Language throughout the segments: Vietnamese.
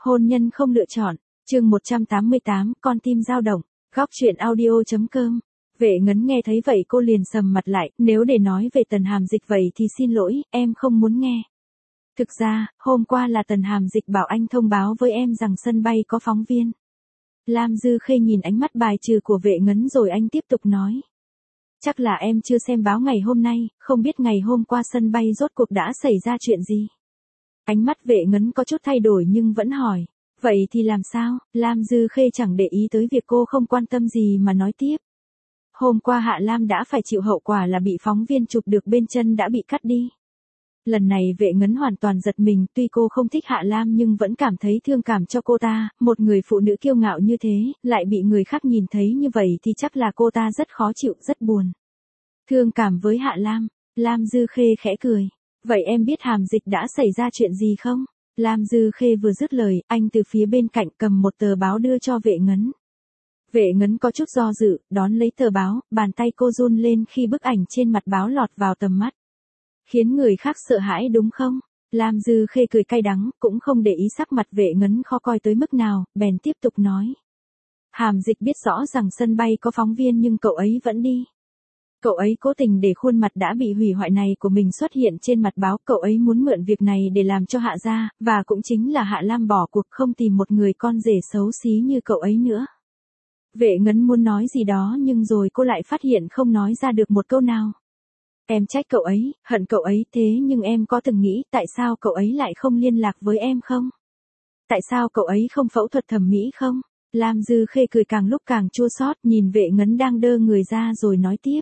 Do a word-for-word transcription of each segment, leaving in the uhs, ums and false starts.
Hôn nhân không lựa chọn, chương một trăm tám mươi tám, con tim dao động, góc truyện audio.com. Vệ Ngấn nghe thấy vậy cô liền sầm mặt lại, nếu để nói về Tần Hàm Dịch vậy thì xin lỗi, em không muốn nghe. Thực ra, hôm qua là Tần Hàm Dịch bảo anh thông báo với em rằng sân bay có phóng viên. Lam Dư Khê nhìn ánh mắt bài trừ của Vệ Ngấn rồi anh tiếp tục nói. Chắc là em chưa xem báo ngày hôm nay, không biết ngày hôm qua sân bay rốt cuộc đã xảy ra chuyện gì. Ánh mắt Vệ Ngấn có chút thay đổi nhưng vẫn hỏi. Vậy thì làm sao? Lam Dư Khê chẳng để ý tới việc cô không quan tâm gì mà nói tiếp. Hôm qua Hạ Lam đã phải chịu hậu quả là bị phóng viên chụp được bên chân đã bị cắt đi. Lần này Vệ Ngấn hoàn toàn giật mình, tuy cô không thích Hạ Lam nhưng vẫn cảm thấy thương cảm cho cô ta, một người phụ nữ kiêu ngạo như thế, lại bị người khác nhìn thấy như vậy thì chắc là cô ta rất khó chịu, rất buồn. Thương cảm với Hạ Lam, Lam Dư Khê khẽ cười. Vậy em biết Hàm Dịch đã xảy ra chuyện gì không? Lam Dư Khê vừa dứt lời, anh từ phía bên cạnh cầm một tờ báo đưa cho Vệ Ngấn. Vệ Ngấn có chút do dự, đón lấy tờ báo, bàn tay cô run lên khi bức ảnh trên mặt báo lọt vào tầm mắt. Khiến người khác sợ hãi đúng không? Lam Dư Khê cười cay đắng, cũng không để ý sắc mặt Vệ Ngấn khó coi tới mức nào, bèn tiếp tục nói. Hàm Dịch biết rõ rằng sân bay có phóng viên nhưng cậu ấy vẫn đi. Cậu ấy cố tình để khuôn mặt đã bị hủy hoại này của mình xuất hiện trên mặt báo, cậu ấy muốn mượn việc này để làm cho Hạ gia, và cũng chính là Hạ Lam bỏ cuộc không tìm một người con rể xấu xí như cậu ấy nữa. Vệ Ngấn muốn nói gì đó nhưng rồi cô lại phát hiện không nói ra được một câu nào. Em trách cậu ấy, hận cậu ấy, thế nhưng em có từng nghĩ tại sao cậu ấy lại không liên lạc với em không? Tại sao cậu ấy không phẫu thuật thẩm mỹ không? Lam Dư Khê cười càng lúc càng chua xót, nhìn Vệ Ngấn đang đơ người ra rồi nói tiếp.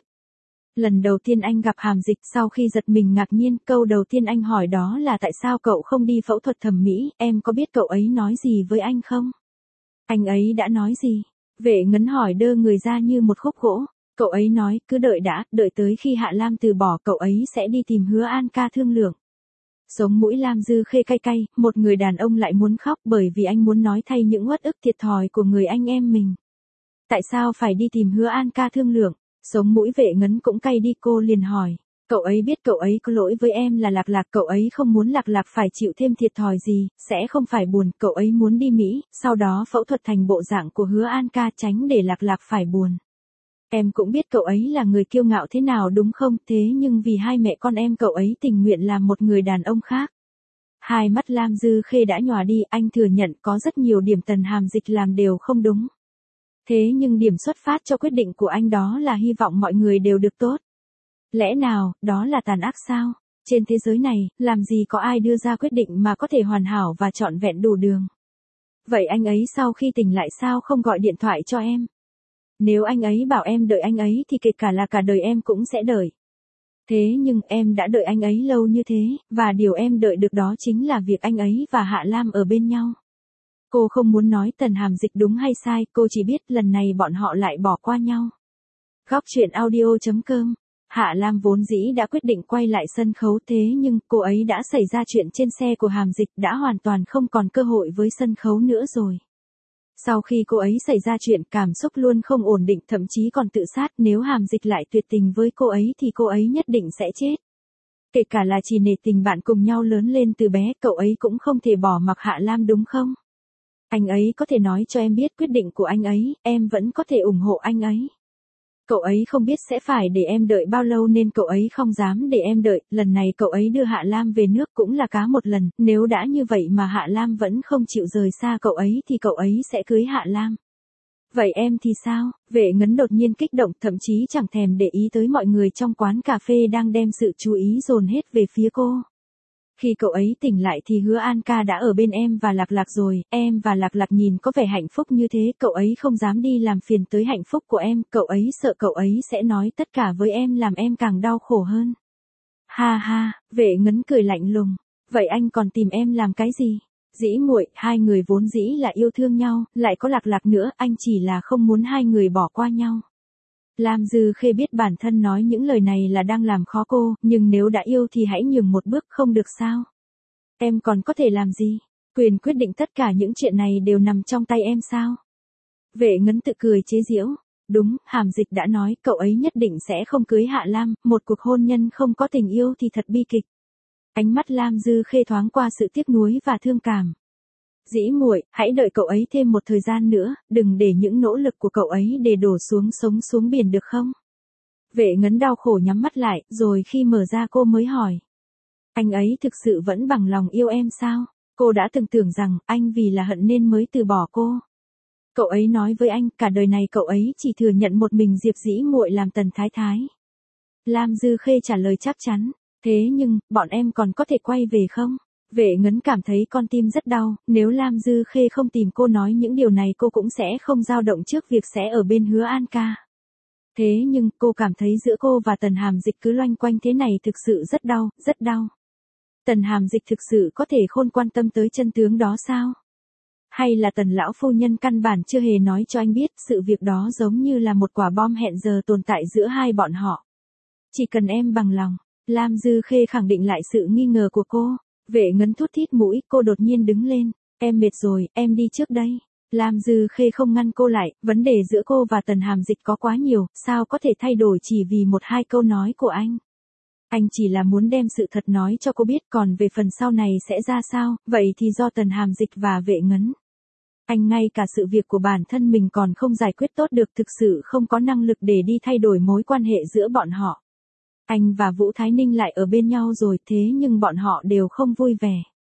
Lần đầu tiên anh gặp Hàm Dịch, sau khi giật mình ngạc nhiên, câu đầu tiên anh hỏi đó là tại sao cậu không đi phẫu thuật thẩm mỹ, em có biết cậu ấy nói gì với anh không? Anh ấy đã nói gì? Vệ Ngấn hỏi đơ người ra như một khúc gỗ. Cậu ấy nói, cứ đợi đã, đợi tới khi Hạ Lam từ bỏ cậu ấy sẽ đi tìm Hứa An ca thương lượng. Sống mũi Lam Dư Khê cay cay, một người đàn ông lại muốn khóc bởi vì anh muốn nói thay những uất ức thiệt thòi của người anh em mình. Tại sao phải đi tìm Hứa An ca thương lượng? Sống mũi Vệ Ngấn cũng cay đi, cô liền hỏi. Cậu ấy biết cậu ấy có lỗi với em là Lạc Lạc, cậu ấy không muốn Lạc Lạc phải chịu thêm thiệt thòi gì, sẽ không phải buồn, cậu ấy muốn đi Mỹ, sau đó phẫu thuật thành bộ dạng của Hứa An ca tránh để Lạc Lạc phải buồn. Em cũng biết cậu ấy là người kiêu ngạo thế nào đúng không, thế nhưng vì hai mẹ con em cậu ấy tình nguyện làm một người đàn ông khác. Hai mắt Lam Dư Khê đã nhòa đi, anh thừa nhận có rất nhiều điểm Tần Hàm Dịch làm đều không đúng. Thế nhưng điểm xuất phát cho quyết định của anh đó là hy vọng mọi người đều được tốt. Lẽ nào, đó là tàn ác sao? Trên thế giới này, làm gì có ai đưa ra quyết định mà có thể hoàn hảo và trọn vẹn đủ đường. Vậy anh ấy sau khi tỉnh lại sao không gọi điện thoại cho em? Nếu anh ấy bảo em đợi anh ấy thì kể cả là cả đời em cũng sẽ đợi. Thế nhưng em đã đợi anh ấy lâu như thế, và điều em đợi được đó chính là việc anh ấy và Hạ Lam ở bên nhau. Cô không muốn nói Tần Hàm Dịch đúng hay sai, cô chỉ biết lần này bọn họ lại bỏ qua nhau. Góc truyện audio.com. Hạ Lam vốn dĩ đã quyết định quay lại sân khấu, thế nhưng cô ấy đã xảy ra chuyện trên xe của Hàm Dịch, đã hoàn toàn không còn cơ hội với sân khấu nữa rồi. Sau khi cô ấy xảy ra chuyện, cảm xúc luôn không ổn định, thậm chí còn tự sát, nếu Hàm Dịch lại tuyệt tình với cô ấy thì cô ấy nhất định sẽ chết. Kể cả là chỉ nể tình bạn cùng nhau lớn lên từ bé, cậu ấy cũng không thể bỏ mặc Hạ Lam đúng không? Anh ấy có thể nói cho em biết quyết định của anh ấy, em vẫn có thể ủng hộ anh ấy. Cậu ấy không biết sẽ phải để em đợi bao lâu nên cậu ấy không dám để em đợi, lần này cậu ấy đưa Hạ Lam về nước cũng là cá một lần, nếu đã như vậy mà Hạ Lam vẫn không chịu rời xa cậu ấy thì cậu ấy sẽ cưới Hạ Lam. Vậy em thì sao? Vệ Ngấn đột nhiên kích động, thậm chí chẳng thèm để ý tới mọi người trong quán cà phê đang đem sự chú ý dồn hết về phía cô. Khi cậu ấy tỉnh lại thì Hứa An ca đã ở bên em và Lạc Lạc rồi, em và Lạc Lạc nhìn có vẻ hạnh phúc như thế, cậu ấy không dám đi làm phiền tới hạnh phúc của em, cậu ấy sợ cậu ấy sẽ nói tất cả với em làm em càng đau khổ hơn. Ha ha, Vệ Ngấn cười lạnh lùng, vậy anh còn tìm em làm cái gì? Dĩ muội, hai người vốn dĩ là yêu thương nhau, lại có Lạc Lạc nữa, anh chỉ là không muốn hai người bỏ qua nhau. Lam Dư Khê biết bản thân nói những lời này là đang làm khó cô, nhưng nếu đã yêu thì hãy nhường một bước không được sao? Em còn có thể làm gì? Quyền quyết định tất cả những chuyện này đều nằm trong tay em sao? Vệ Ngấn tự cười chế giễu. Đúng, Hàm Dịch đã nói cậu ấy nhất định sẽ không cưới Hạ Lam, một cuộc hôn nhân không có tình yêu thì thật bi kịch. Ánh mắt Lam Dư Khê thoáng qua sự tiếc nuối và thương cảm. Dĩ muội, hãy đợi cậu ấy thêm một thời gian nữa, đừng để những nỗ lực của cậu ấy để đổ xuống sống xuống biển được không? Vệ Ngấn đau khổ nhắm mắt lại, rồi khi mở ra cô mới hỏi. Anh ấy thực sự vẫn bằng lòng yêu em sao? Cô đã từng tưởng rằng anh vì là hận nên mới từ bỏ cô. Cậu ấy nói với anh cả đời này cậu ấy chỉ thừa nhận một mình Diệp Dĩ muội làm tần thái thái. Lam Dư Khê trả lời chắc chắn. Thế nhưng, bọn em còn có thể quay về không? Vệ Ngấn cảm thấy con tim rất đau, nếu Lam Dư Khê không tìm cô nói những điều này cô cũng sẽ không dao động trước việc sẽ ở bên Hứa An ca. Thế nhưng, cô cảm thấy giữa cô và Tần Hàm Dịch cứ loanh quanh thế này thực sự rất đau, rất đau. Tần Hàm Dịch thực sự có thể khôn quan tâm tới chân tướng đó sao? Hay là Tần lão phu nhân căn bản chưa hề nói cho anh biết sự việc đó giống như là một quả bom hẹn giờ tồn tại giữa hai bọn họ. Chỉ cần em bằng lòng, Lam Dư Khê khẳng định lại sự nghi ngờ của cô. Vệ Ngấn thút thít mũi, cô đột nhiên đứng lên. Em mệt rồi, em đi trước đây. Lam Dư Khê không ngăn cô lại, vấn đề giữa cô và Tần Hàm Dịch có quá nhiều, sao có thể thay đổi chỉ vì một hai câu nói của anh. Anh chỉ là muốn đem sự thật nói cho cô biết, còn về phần sau này sẽ ra sao, vậy thì do Tần Hàm Dịch và Vệ Ngấn. Anh ngay cả sự việc của bản thân mình còn không giải quyết tốt được, thực sự không có năng lực để đi thay đổi mối quan hệ giữa bọn họ. Anh và Vũ Thái Ninh lại ở bên nhau rồi, thế nhưng bọn họ đều không vui vẻ.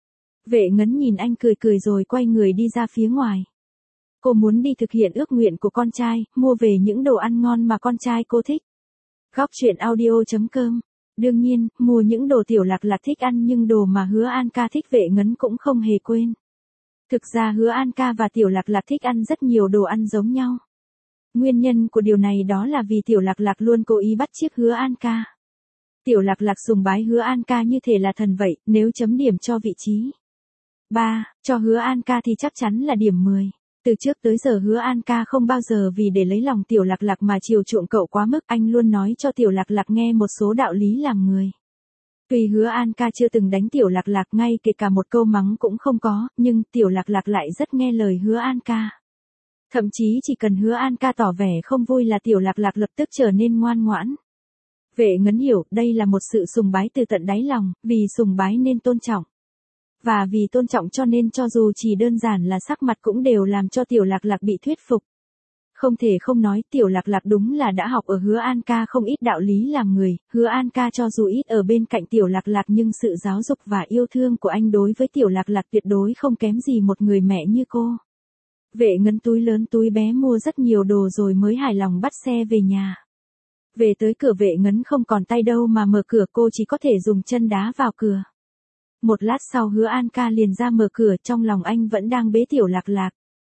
Vệ Ngấn nhìn anh cười cười rồi quay người đi ra phía ngoài. Cô muốn đi thực hiện ước nguyện của con trai, mua về những đồ ăn ngon mà con trai cô thích. Góc truyện audio chấm com. Đương nhiên, mua những đồ Tiểu Lạc Lạc thích ăn nhưng đồ mà Hứa An ca thích Vệ Ngấn cũng không hề quên. Thực ra Hứa An ca và Tiểu Lạc Lạc thích ăn rất nhiều đồ ăn giống nhau. Nguyên nhân của điều này đó là vì Tiểu Lạc Lạc luôn cố ý bắt chước Hứa An ca. Tiểu Lạc Lạc sùng bái Hứa An ca như thể là thần vậy, nếu chấm điểm cho vị trí ba, cho Hứa An ca thì chắc chắn là điểm mười. Từ trước tới giờ Hứa An ca không bao giờ vì để lấy lòng Tiểu Lạc Lạc mà chiều chuộng cậu quá mức, anh luôn nói cho Tiểu Lạc Lạc nghe một số đạo lý làm người. Tuy Hứa An ca chưa từng đánh Tiểu Lạc Lạc, ngay kể cả một câu mắng cũng không có, nhưng Tiểu Lạc Lạc lại rất nghe lời Hứa An ca. Thậm chí chỉ cần Hứa An ca tỏ vẻ không vui là Tiểu Lạc Lạc lập tức trở nên ngoan ngoãn. Vệ Ngấn hiểu, đây là một sự sùng bái từ tận đáy lòng, vì sùng bái nên tôn trọng. Và vì tôn trọng cho nên cho dù chỉ đơn giản là sắc mặt cũng đều làm cho Tiểu Lạc Lạc bị thuyết phục. Không thể không nói, Tiểu Lạc Lạc đúng là đã học ở Hứa An ca không ít đạo lý làm người. Hứa An ca cho dù ít ở bên cạnh Tiểu Lạc Lạc nhưng sự giáo dục và yêu thương của anh đối với Tiểu Lạc Lạc tuyệt đối không kém gì một người mẹ như cô. Vệ Ngấn túi lớn túi bé mua rất nhiều đồ rồi mới hài lòng bắt xe về nhà. Về tới cửa Vệ Ngấn không còn tay đâu mà mở cửa, cô chỉ có thể dùng chân đá vào cửa. Một lát sau Hứa An ca liền ra mở cửa, trong lòng anh vẫn đang bế Tiểu Lạc Lạc.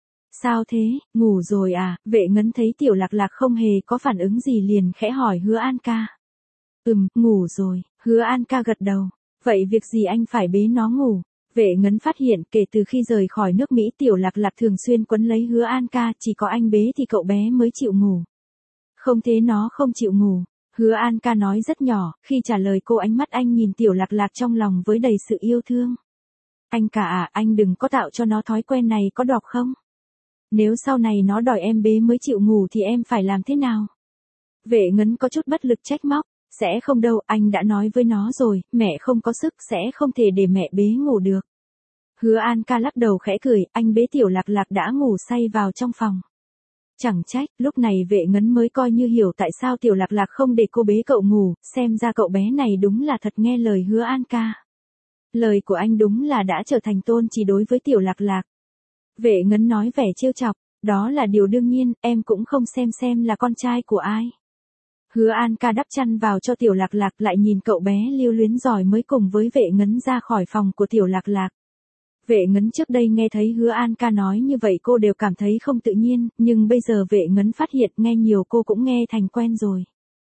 Sao thế, ngủ rồi à? Vệ Ngấn thấy Tiểu Lạc Lạc không hề có phản ứng gì liền khẽ hỏi Hứa An ca. Ừm, ngủ rồi, Hứa An ca gật đầu. Vậy việc gì anh phải bế nó ngủ? Vệ Ngấn phát hiện kể từ khi rời khỏi nước Mỹ Tiểu Lạc Lạc thường xuyên quấn lấy Hứa An ca, chỉ có anh bế thì cậu bé mới chịu ngủ. Không thế nó không chịu ngủ. Hứa An ca nói rất nhỏ, khi trả lời cô ánh mắt anh nhìn Tiểu Lạc Lạc trong lòng với đầy sự yêu thương. Anh cả à, anh đừng có tạo cho nó thói quen này có đọc không? Nếu sau này nó đòi em bế mới chịu ngủ thì em phải làm thế nào? Vệ Ngấn có chút bất lực trách móc. Sẽ không đâu, anh đã nói với nó rồi, mẹ không có sức sẽ không thể để mẹ bế ngủ được. Hứa An ca lắc đầu khẽ cười, anh bế Tiểu Lạc Lạc đã ngủ say vào trong phòng. Chẳng trách, lúc này Vệ Ngấn mới coi như hiểu tại sao Tiểu Lạc Lạc không để cô bế cậu ngủ, xem ra cậu bé này đúng là thật nghe lời Hứa An ca. Lời của anh đúng là đã trở thành tôn chỉ đối với Tiểu Lạc Lạc. Vệ Ngấn nói vẻ trêu chọc, đó là điều đương nhiên, em cũng không xem xem là con trai của ai. Hứa An ca đắp chăn vào cho Tiểu Lạc Lạc, lại nhìn cậu bé lưu luyến rồi mới cùng với Vệ Ngấn ra khỏi phòng của Tiểu Lạc Lạc. Vệ Ngấn trước đây nghe thấy Hứa An ca nói như vậy cô đều cảm thấy không tự nhiên, nhưng bây giờ Vệ Ngấn phát hiện nghe nhiều cô cũng nghe thành quen rồi.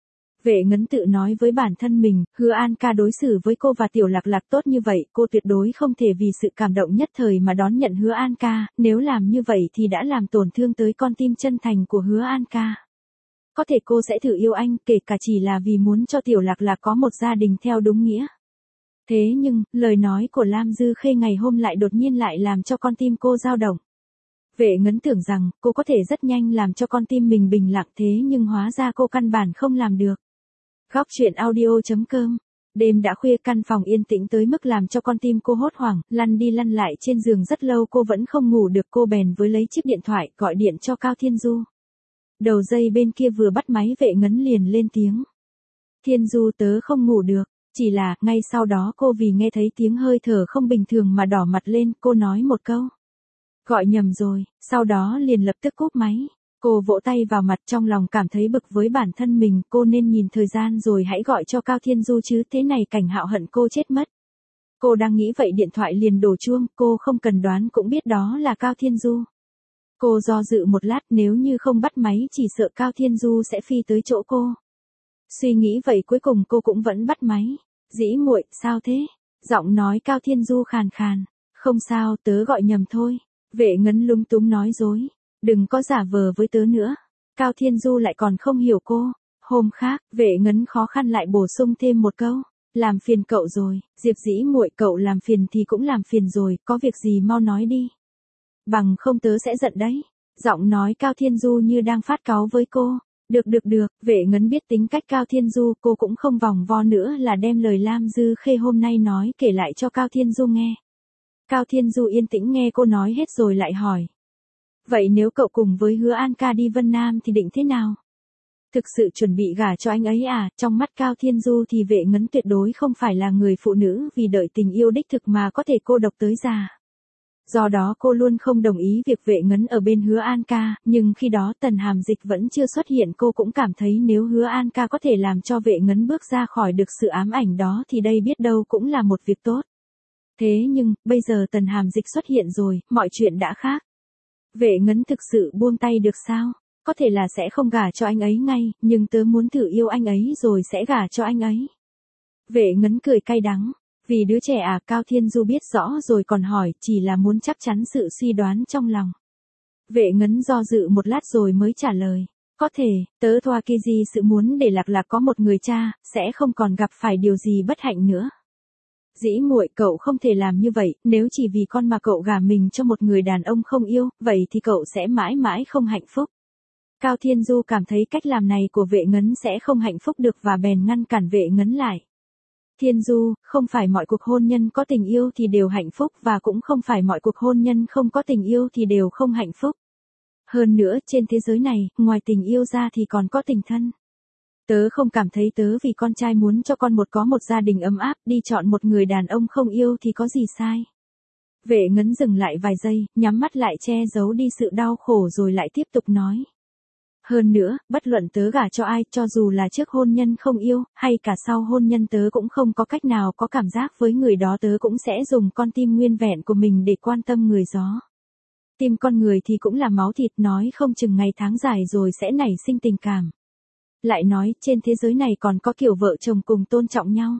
Vệ Ngấn tự nói với bản thân mình, Hứa An ca đối xử với cô và Tiểu Lạc Lạc tốt như vậy, cô tuyệt đối không thể vì sự cảm động nhất thời mà đón nhận Hứa An ca, nếu làm như vậy thì đã làm tổn thương tới con tim chân thành của Hứa An ca. Có thể cô sẽ thử yêu anh, kể cả chỉ là vì muốn cho Tiểu Lạc Lạc có một gia đình theo đúng nghĩa. Thế nhưng, lời nói của Lam Dư Khê ngày hôm lại đột nhiên lại làm cho con tim cô dao động. Vệ Ngấn tưởng rằng, cô có thể rất nhanh làm cho con tim mình bình lặng, thế nhưng hóa ra cô căn bản không làm được. Góc truyện audio chấm com Đêm đã khuya, căn phòng yên tĩnh tới mức làm cho con tim cô hốt hoảng, lăn đi lăn lại trên giường rất lâu cô vẫn không ngủ được. Cô bèn với lấy chiếc điện thoại, gọi điện cho Cao Thiên Du. Đầu dây bên kia vừa bắt máy Vệ Ngấn liền lên tiếng. Thiên Du, tớ không ngủ được, chỉ là, ngay sau đó cô vì nghe thấy tiếng hơi thở không bình thường mà đỏ mặt lên, cô nói một câu. Gọi nhầm rồi, sau đó liền lập tức cúp máy. Cô vỗ tay vào mặt trong lòng cảm thấy bực với bản thân mình, cô nên nhìn thời gian rồi hãy gọi cho Cao Thiên Du chứ, thế này Cảnh Hạo hận cô chết mất. Cô đang nghĩ vậy điện thoại liền đổ chuông, cô không cần đoán cũng biết đó là Cao Thiên Du. Cô do dự một lát, nếu như không bắt máy chỉ sợ Cao Thiên Du sẽ phi tới chỗ cô. Suy nghĩ vậy cuối cùng cô cũng vẫn bắt máy. Dĩ muội, sao thế? Giọng nói Cao Thiên Du khàn khàn. Không sao, tớ gọi nhầm thôi. Vệ Ngấn lúng túng nói dối. Đừng có giả vờ với tớ nữa. Cao Thiên Du lại còn không hiểu cô. Hôm khác, Vệ Ngấn khó khăn lại bổ sung thêm một câu. Làm phiền cậu rồi, Diệp Dĩ muội, cậu làm phiền thì cũng làm phiền rồi, có việc gì mau nói đi. Bằng không tớ sẽ giận đấy. Giọng nói Cao Thiên Du như đang phát cáu với cô. Được được được, Vệ Ngấn biết tính cách Cao Thiên Du, cô cũng không vòng vo nữa là đem lời Lam Dư Khê hôm nay nói kể lại cho Cao Thiên Du nghe. Cao Thiên Du yên tĩnh nghe cô nói hết rồi lại hỏi. Vậy nếu cậu cùng với Hứa An ca đi Vân Nam thì định thế nào? Thực sự chuẩn bị gả cho anh ấy à? Trong mắt Cao Thiên Du thì Vệ Ngấn tuyệt đối không phải là người phụ nữ vì đợi tình yêu đích thực mà có thể cô độc tới già. Do đó cô luôn không đồng ý việc Vệ Ngấn ở bên Hứa An ca, nhưng khi đó Tần Hàm Dịch vẫn chưa xuất hiện, cô cũng cảm thấy nếu Hứa An ca có thể làm cho Vệ Ngấn bước ra khỏi được sự ám ảnh đó thì đây biết đâu cũng là một việc tốt. Thế nhưng, bây giờ Tần Hàm Dịch xuất hiện rồi, mọi chuyện đã khác. Vệ Ngấn thực sự buông tay được sao? Có thể là sẽ không gả cho anh ấy ngay, nhưng tớ muốn thử yêu anh ấy rồi sẽ gả cho anh ấy. Vệ Ngấn cười cay đắng. Vì đứa trẻ à? Cao Thiên Du biết rõ rồi còn hỏi, chỉ là muốn chắc chắn sự suy đoán trong lòng. Vệ Ngấn do dự một lát rồi mới trả lời. Có thể, tớ thoa kia gì sự muốn để Lạc Lạc có một người cha, sẽ không còn gặp phải điều gì bất hạnh nữa. Dĩ muội, cậu không thể làm như vậy, nếu chỉ vì con mà cậu gả mình cho một người đàn ông không yêu, vậy thì cậu sẽ mãi mãi không hạnh phúc. Cao Thiên Du cảm thấy cách làm này của Vệ Ngấn sẽ không hạnh phúc được và bèn ngăn cản Vệ Ngấn lại. Thiên Du, không phải mọi cuộc hôn nhân có tình yêu thì đều hạnh phúc và cũng không phải mọi cuộc hôn nhân không có tình yêu thì đều không hạnh phúc. Hơn nữa, trên thế giới này, ngoài tình yêu ra thì còn có tình thân. Tớ không cảm thấy tớ vì con trai muốn cho con một có một gia đình ấm áp, đi chọn một người đàn ông không yêu thì có gì sai. Vệ Ngấn dừng lại vài giây, nhắm mắt lại che giấu đi sự đau khổ rồi lại tiếp tục nói. Hơn nữa, bất luận tớ gả cho ai, cho dù là trước hôn nhân không yêu, hay cả sau hôn nhân tớ cũng không có cách nào có cảm giác với người đó, tớ cũng sẽ dùng con tim nguyên vẹn của mình để quan tâm người đó. Tim con người thì cũng là máu thịt, nói không chừng ngày tháng dài rồi sẽ nảy sinh tình cảm. Lại nói, trên thế giới này còn có kiểu vợ chồng cùng tôn trọng nhau.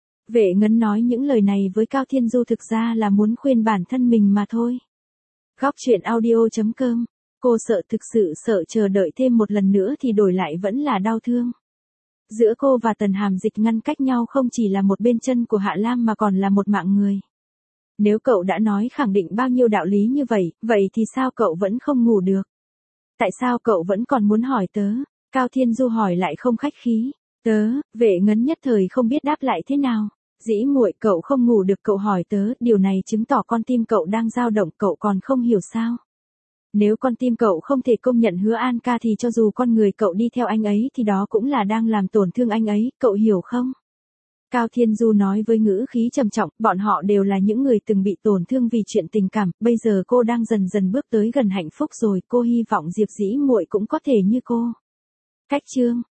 Vệ Ngấn nói những lời này với Cao Thiên Du thực ra là muốn khuyên bản thân mình mà thôi. Góc truyện audio chấm com. Cô sợ, thực sự sợ chờ đợi thêm một lần nữa thì đổi lại vẫn là đau thương. Giữa cô và Tần Hàm Dịch ngăn cách nhau không chỉ là một bên chân của Hạ Lam mà còn là một mạng người. Nếu cậu đã nói khẳng định bao nhiêu đạo lý như vậy, vậy thì sao cậu vẫn không ngủ được? Tại sao cậu vẫn còn muốn hỏi tớ? Cao Thiên Du hỏi lại không khách khí. Tớ, Vệ Ngấn nhất thời không biết đáp lại thế nào. Dĩ muội, cậu không ngủ được, cậu hỏi tớ, điều này chứng tỏ con tim cậu đang dao động, cậu còn không hiểu sao? Nếu con tim cậu không thể công nhận Hứa An ca thì cho dù con người cậu đi theo anh ấy thì đó cũng là đang làm tổn thương anh ấy, cậu hiểu không? Cao Thiên Du nói với ngữ khí trầm trọng, bọn họ đều là những người từng bị tổn thương vì chuyện tình cảm, bây giờ cô đang dần dần bước tới gần hạnh phúc rồi, cô hy vọng Diệp Dĩ muội cũng có thể như cô. Cách chương